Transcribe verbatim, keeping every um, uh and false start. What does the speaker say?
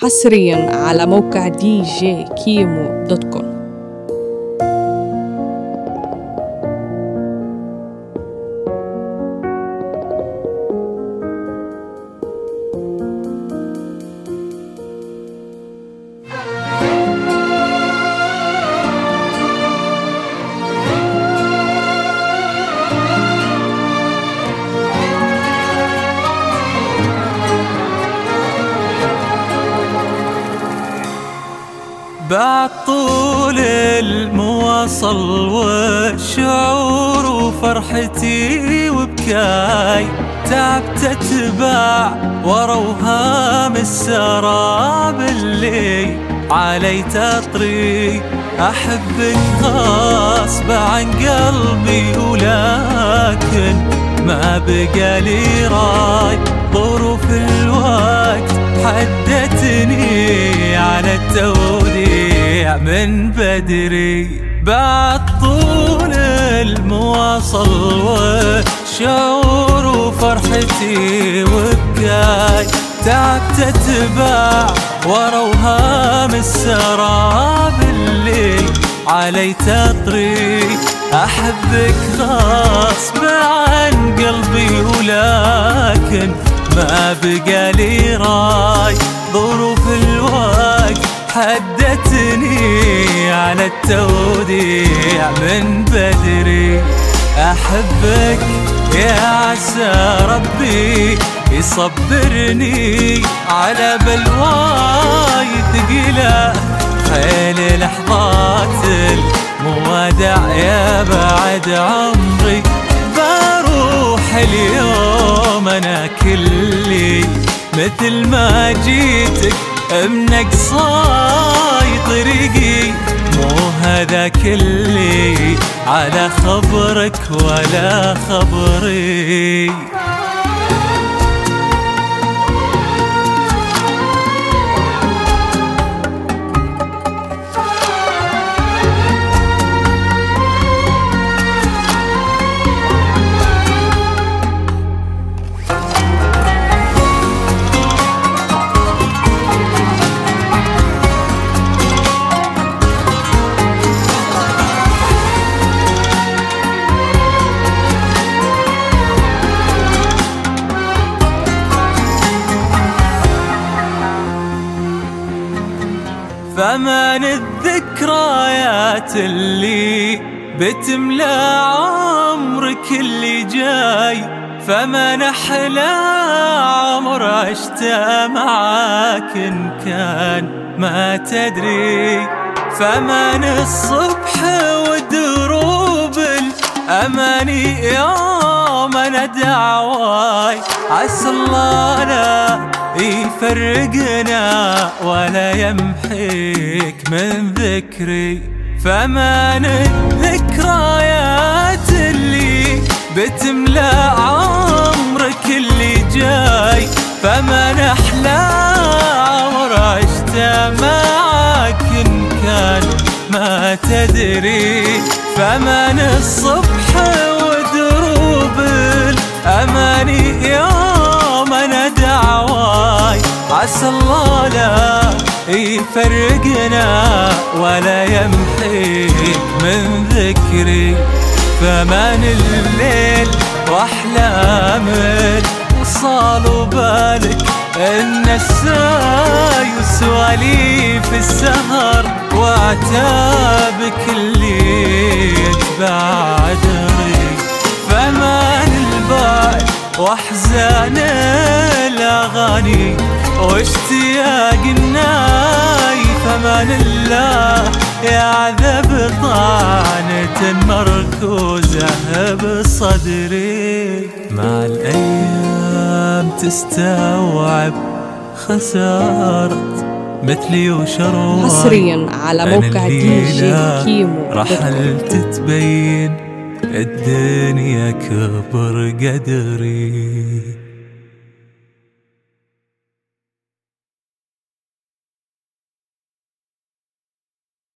حصريا على موقع دي جي كيمو دوت كوم. بعد طول المواصل والشعور وفرحتي وبكاي تعبت اتباع ورا وهام السراب اللي علي تطري. احبك غصب عن قلبي ولكن ما بقى لي راي. ظروف الوقت حدتني على التوديع من بدري. بعد طول المواصل والشعور وفرحتي وبكاي تعبت اتباع ورا وهام السراب اللي علي تطري. احبك غصب عن قلبي ولكن ما بقى لي راي. ظروف الوقت حدتني على التوديع من بدري. احبك يا عسى ربي يصبرني على بلواي ثقيلة. خيل لحظات المودع يا بعد عمري. بروح اليوم انا كلي مثل ما جيتك منقصاي طريقي. مو هذا كلي على خبرك ولا خبري. فمان الذكريات اللي بتملى عمرك اللي جاي. فمان أحلى عمر عشته معاك إن كان ما تدري. فمان الصبح ودروب الأماني يوم أنا دعواي. عسى الله لا يفرقنا ولا يمحيك من ذكري. فمان الذكريات اللي بتملى عمرك اللي جاي. فمان أحلى عمر عشته معاك إن كان ما تدري. فمان الصبح ودروب الأماني يوم أنا دعواي. عسى الله لا يفرقنا ولا يمحيك من ذكري. فمان الليل واحلام الوصال وبالك النساي وسواليف السهر وعتابك اللي يتبع دري. فمان البال واحزان الاغاني واشتياق الناي. فمان الله يعذب طعنة مركوزة بصدري. مع الأيام تستوعب خسارة مثلي وشرواي. حصريا على موقع دي جي كيمو. رحلت تبين الدنيا كبر قدري.